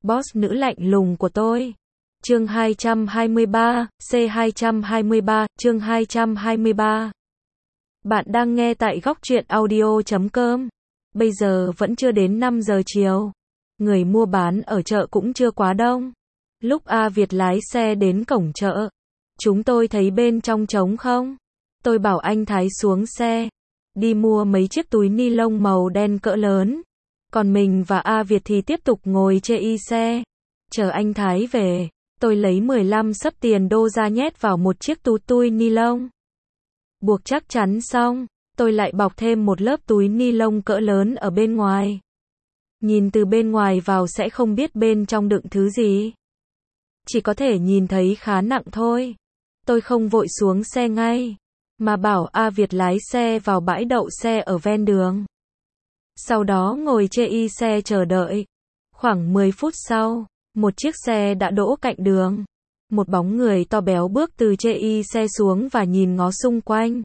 boss nữ lạnh lùng của tôi. Chương 223, C223, chương 223. Bạn đang nghe tại góc truyện audio.com. Bây giờ vẫn chưa đến 5 giờ chiều. Người mua bán ở chợ cũng chưa quá đông. Lúc A Việt lái xe đến cổng chợ, chúng tôi thấy bên trong trống không. Tôi bảo anh Thái xuống xe, đi mua mấy chiếc túi ni lông màu đen cỡ lớn. Còn mình và A Việt thì tiếp tục ngồi chê y xe, chờ anh Thái về. Tôi lấy 15 xấp tiền đô ra nhét vào một chiếc túi ni lông. Buộc chắc chắn xong, tôi lại bọc thêm một lớp túi ni lông cỡ lớn ở bên ngoài. Nhìn từ bên ngoài vào sẽ không biết bên trong đựng thứ gì. Chỉ có thể nhìn thấy khá nặng thôi. Tôi không vội xuống xe ngay, mà bảo A Việt lái xe vào bãi đậu xe ở ven đường. Sau đó ngồi chê y xe chờ đợi. Khoảng 10 phút sau, một chiếc xe đã đỗ cạnh đường. Một bóng người to béo bước từ chê y xe xuống và nhìn ngó xung quanh.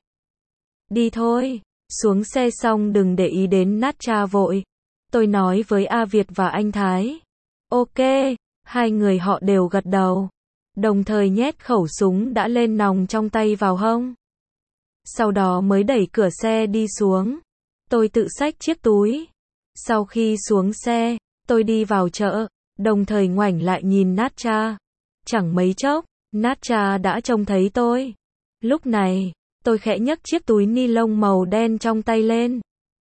Đi thôi, xuống xe xong đừng để ý đến nát cha vội. Tôi nói với A Việt và anh Thái. Ok, hai người họ đều gật đầu. Đồng thời nhét khẩu súng đã lên nòng trong tay vào hông. Sau đó mới đẩy cửa xe đi xuống. Tôi tự xách chiếc túi. Sau khi xuống xe, tôi đi vào chợ, đồng thời ngoảnh lại nhìn nát cha. Chẳng mấy chốc, nát cha đã trông thấy tôi. Lúc này, tôi khẽ nhấc chiếc túi ni lông màu đen trong tay lên.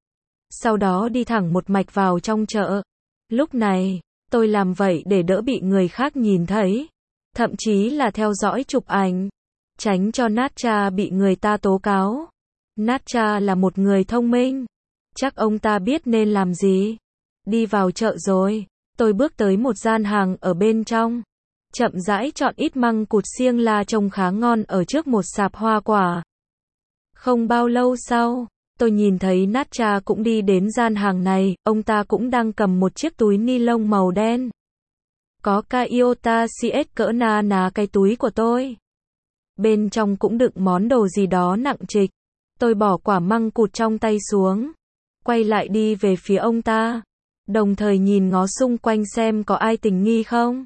Sau đó đi thẳng một mạch vào trong chợ. Lúc này, tôi làm vậy để đỡ bị người khác nhìn thấy. Thậm chí là theo dõi chụp ảnh. Tránh cho nát cha bị người ta tố cáo. Nát cha là một người thông minh. Chắc ông ta biết nên làm gì. Đi vào chợ rồi, tôi bước tới một gian hàng ở bên trong. Chậm rãi chọn ít măng cụt xiêng la trông khá ngon ở trước một sạp hoa quả. Không bao lâu sau, tôi nhìn thấy nát cha cũng đi đến gian hàng này, ông ta cũng đang cầm một chiếc túi ni lông màu đen. Có ca iota CS cỡ na cái túi của tôi. Bên trong cũng đựng món đồ gì đó nặng trịch. Tôi bỏ quả măng cụt trong tay xuống, quay lại đi về phía ông ta, đồng thời nhìn ngó xung quanh xem có ai tình nghi không.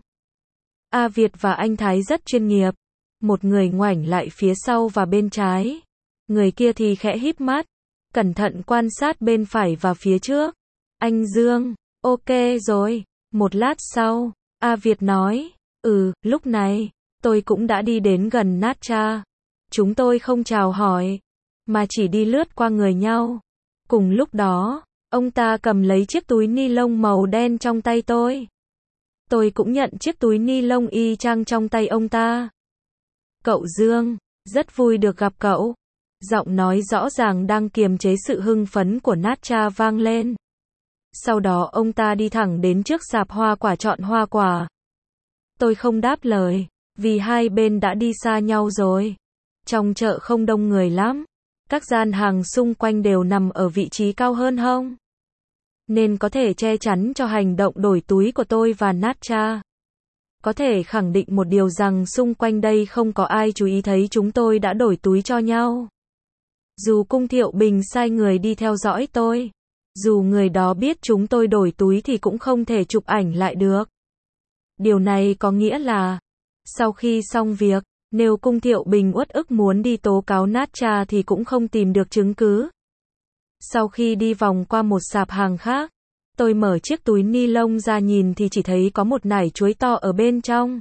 A Việt và anh Thái rất chuyên nghiệp. Một người ngoảnh lại phía sau và bên trái. Người kia thì khẽ híp mắt, cẩn thận quan sát bên phải và phía trước. Anh Dương, ok rồi. Một lát sau, A Việt nói, lúc này, tôi cũng đã đi đến gần nát cha. Chúng tôi không chào hỏi, mà chỉ đi lướt qua người nhau. Cùng lúc đó, ông ta cầm lấy chiếc túi ni lông màu đen trong tay tôi. Tôi cũng nhận chiếc túi ni lông y chang trong tay ông ta. Cậu Dương, rất vui được gặp cậu. Giọng nói rõ ràng đang kiềm chế sự hưng phấn của nát cha vang lên. Sau đó ông ta đi thẳng đến trước sạp hoa quả chọn hoa quả. Tôi không đáp lời, vì hai bên đã đi xa nhau rồi. Trong chợ không đông người lắm. Các gian hàng xung quanh đều nằm ở vị trí cao hơn hông, nên có thể che chắn cho hành động đổi túi của tôi và nát cha. Có thể khẳng định một điều rằng xung quanh đây không có ai chú ý thấy chúng tôi đã đổi túi cho nhau. Dù Cung Thiệu Bình sai người đi theo dõi tôi, dù người đó biết chúng tôi đổi túi thì cũng không thể chụp ảnh lại được. Điều này có nghĩa là, sau khi xong việc, nếu Cung Thiệu Bình uất ức muốn đi tố cáo nát cha thì cũng không tìm được chứng cứ. Sau khi đi vòng qua một sạp hàng khác, tôi mở chiếc túi ni lông ra nhìn thì chỉ thấy có một nải chuối to ở bên trong.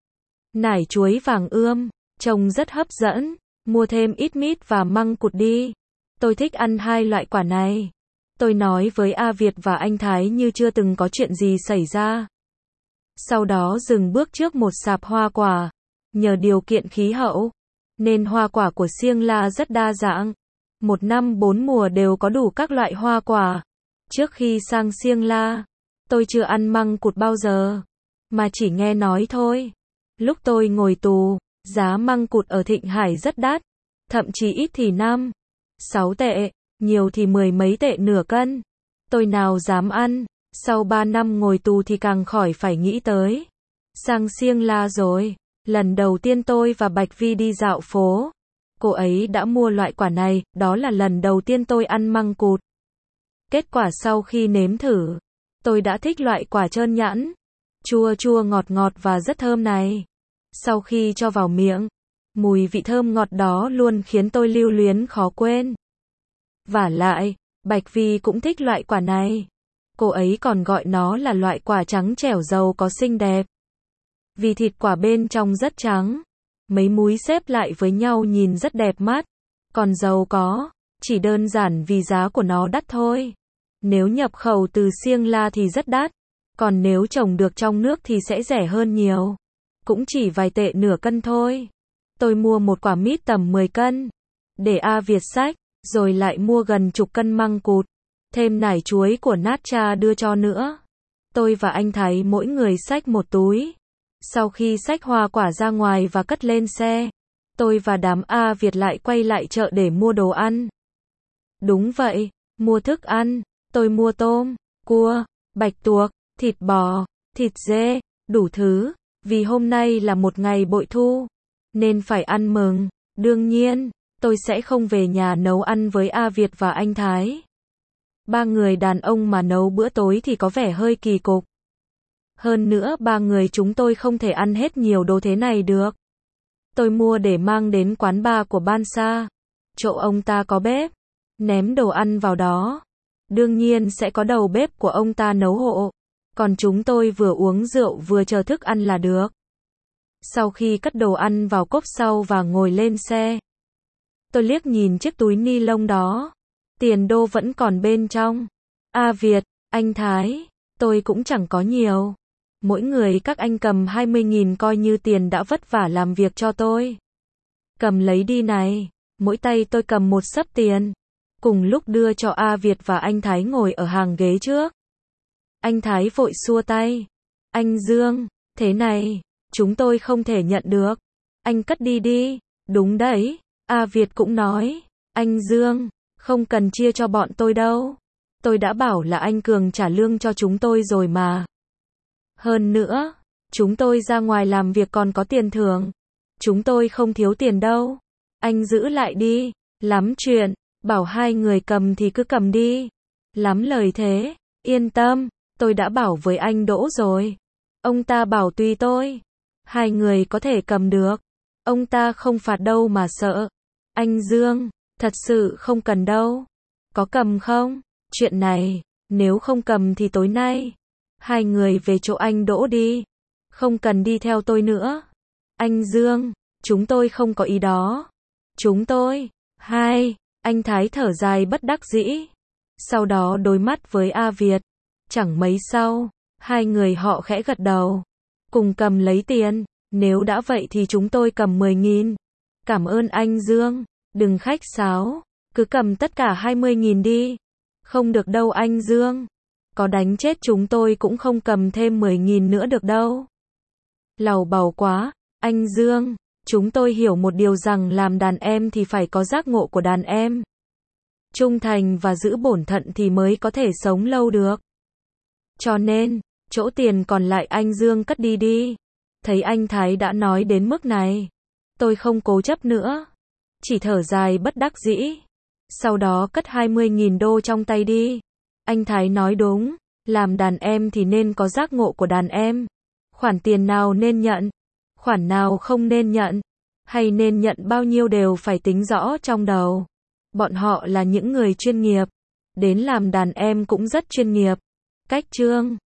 Nải chuối vàng ươm, trông rất hấp dẫn, mua thêm ít mít và măng cụt đi. Tôi thích ăn hai loại quả này. Tôi nói với A Việt và anh Thái như chưa từng có chuyện gì xảy ra. Sau đó dừng bước trước một sạp hoa quả. Nhờ điều kiện khí hậu, nên hoa quả của Siêng La rất đa dạng. Một năm 4 mùa đều có đủ các loại hoa quả. Trước khi sang Siêng La, tôi chưa ăn măng cụt bao giờ, mà chỉ nghe nói thôi. Lúc tôi ngồi tù, giá măng cụt ở Thịnh Hải rất đắt, thậm chí ít thì 5, 6 tệ, nhiều thì 10 mấy tệ nửa cân. Tôi nào dám ăn, sau 3 năm ngồi tù thì càng khỏi phải nghĩ tới. Sang Siêng La rồi, lần đầu tiên tôi và Bạch Vi đi dạo phố, cô ấy đã mua loại quả này, đó là lần đầu tiên tôi ăn măng cụt. Kết quả sau khi nếm thử, tôi đã thích loại quả trơn nhẵn. chua chua ngọt ngọt và rất thơm này. Sau khi cho vào miệng, mùi vị thơm ngọt đó luôn khiến tôi lưu luyến khó quên. Vả lại, Bạch Vi cũng thích loại quả này. Cô ấy còn gọi nó là loại quả trắng trẻo giàu có xinh đẹp. Vì thịt quả bên trong rất trắng, mấy múi xếp lại với nhau nhìn rất đẹp mắt. Còn giàu có, chỉ đơn giản vì giá của nó đắt thôi. Nếu nhập khẩu từ Siêng La thì rất đắt, còn nếu trồng được trong nước thì sẽ rẻ hơn nhiều. Cũng chỉ vài tệ nửa cân thôi. Tôi mua một quả mít tầm 10 cân, để A Việt xách, rồi lại mua gần chục cân măng cụt, thêm nải chuối của Nát Cha đưa cho nữa. Tôi và anh Thái mỗi người xách một túi. Sau khi xách hoa quả ra ngoài và cất lên xe, tôi và đám A Việt lại quay lại chợ để mua đồ ăn. Đúng vậy, mua thức ăn. Tôi mua tôm, cua, bạch tuộc, thịt bò, thịt dê, đủ thứ. Vì hôm nay là một ngày bội thu, nên phải ăn mừng. Đương nhiên, tôi sẽ không về nhà nấu ăn với A Việt và anh Thái. Ba người đàn ông mà nấu bữa tối thì có vẻ hơi kỳ cục. Hơn nữa ba người chúng tôi không thể ăn hết nhiều đồ thế này được. Tôi mua để mang đến quán bar của Ban Sa. Chỗ ông ta có bếp, ném đồ ăn vào đó. Đương nhiên sẽ có đầu bếp của ông ta nấu hộ. Còn chúng tôi vừa uống rượu vừa chờ thức ăn là được. Sau khi cất đồ ăn vào cốp sau và ngồi lên xe, tôi liếc nhìn chiếc túi ni lông đó. Tiền đô vẫn còn bên trong. A Việt, anh Thái, tôi cũng chẳng có nhiều. Mỗi người các anh cầm 20.000 coi như tiền đã vất vả làm việc cho tôi. Cầm lấy đi này. Mỗi tay tôi cầm một xấp tiền. Cùng lúc đưa cho A Việt và anh Thái ngồi ở hàng ghế trước. Anh Thái vội xua tay. Anh Dương, thế này, chúng tôi không thể nhận được. Anh cất đi đi. Đúng đấy, A Việt cũng nói. Anh Dương, không cần chia cho bọn tôi đâu. Tôi đã bảo là anh Cường trả lương cho chúng tôi rồi mà. Hơn nữa, chúng tôi ra ngoài làm việc còn có tiền thưởng. Chúng tôi không thiếu tiền đâu. Anh giữ lại đi. Lắm chuyện, bảo hai người cầm thì cứ cầm đi. Lắm lời thế. Yên tâm, tôi đã bảo với anh Đỗ rồi. Ông ta bảo tùy tôi. Hai người có thể cầm được. Ông ta không phạt đâu mà sợ. Anh Dương, thật sự không cần đâu. Có cầm không? Chuyện này, nếu không cầm thì tối nay hai người về chỗ anh Đỗ đi. Không cần đi theo tôi nữa. Anh Dương, chúng tôi không có ý đó. Chúng tôi, anh Thái thở dài bất đắc dĩ. Sau đó đối mắt với A Việt. Chẳng mấy sau, hai người họ khẽ gật đầu. Cùng cầm lấy tiền. Nếu đã vậy thì chúng tôi cầm 10.000. Cảm ơn anh Dương. Đừng khách sáo. Cứ cầm tất cả 20.000 đi. Không được đâu anh Dương. Có đánh chết chúng tôi cũng không cầm thêm 10.000 nữa được đâu. Làu bàu quá. Anh Dương, chúng tôi hiểu một điều rằng làm đàn em thì phải có giác ngộ của đàn em. Trung thành và giữ bổn thận thì mới có thể sống lâu được. Cho nên, chỗ tiền còn lại anh Dương cất đi đi. Thấy anh Thái đã nói đến mức này, tôi không cố chấp nữa. Chỉ thở dài bất đắc dĩ. Sau đó cất 20.000 đô trong tay đi. Anh Thái nói đúng, làm đàn em thì nên có giác ngộ của đàn em. Khoản tiền nào nên nhận, khoản nào không nên nhận, hay nên nhận bao nhiêu đều phải tính rõ trong đầu. Bọn họ là những người chuyên nghiệp, đến làm đàn em cũng rất chuyên nghiệp. Cách chương